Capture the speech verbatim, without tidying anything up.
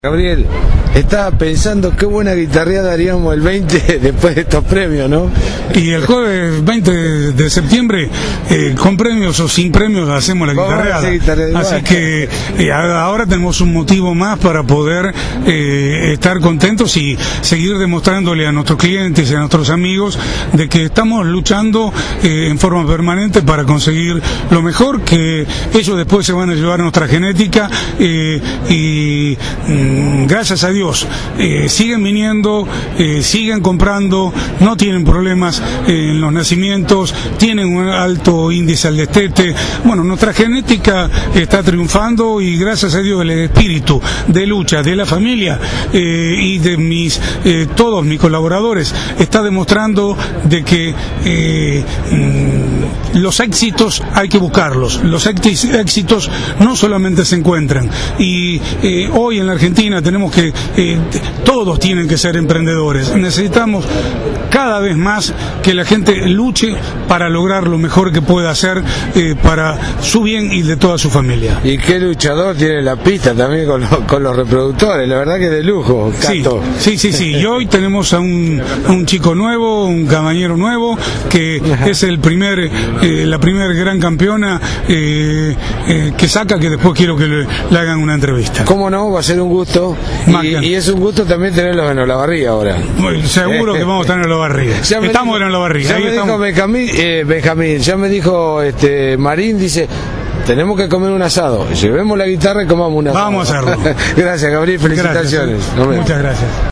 Gabriel, estaba pensando qué buena guitarreada haríamos el veinte después de estos premios, ¿no? Y el jueves veinte de septiembre, eh, con premios o sin premios, hacemos la guitarreada. guitarreada Así que eh, ahora tenemos un motivo más para poder eh, estar contentos y seguir demostrándole a nuestros clientes y a nuestros amigos de que estamos luchando eh, en forma permanente para conseguir lo mejor, que ellos después se van a llevar nuestra genética eh, y mm, gracias a Dios eh, siguen viniendo, eh, siguen comprando, no tienen problemas eh, en los nacimientos, tienen un alto índice al destete. Bueno, nuestra genética está triunfando y gracias a Dios el espíritu de lucha de la familia eh, y de mis eh, todos mis colaboradores está demostrando de que eh, mm, los éxitos hay que buscarlos, los éxitos no solamente se encuentran y eh, hoy en la Argentina tenemos que eh, todos tienen que ser emprendedores, necesitamos cada vez más que la gente luche para lograr lo mejor que pueda hacer eh, para su bien y de toda su familia. Y qué luchador tiene la pista también con, lo, con los reproductores, la verdad que de lujo, Cato. Sí, sí, sí, sí. Y hoy tenemos a un, a un chico nuevo, un caballero nuevo, que Ajá. es el primer, eh, la primer gran campeona eh, eh, que saca, que después quiero que le, le hagan una entrevista. ¿Cómo no? Va a ser un gusto. Y, y es un gusto también tenerlos en Olavarría ahora. Bueno, seguro que vamos a tener en Olavarría. Estamos en Olavarría. Ya me estamos. dijo Benjamín, eh, Benjamín, ya me dijo este Marín, dice, tenemos que comer un asado. Llevemos la guitarra y comamos un asado. Vamos a hacerlo. Gracias, Gabriel, felicitaciones. Gracias. Muchas gracias.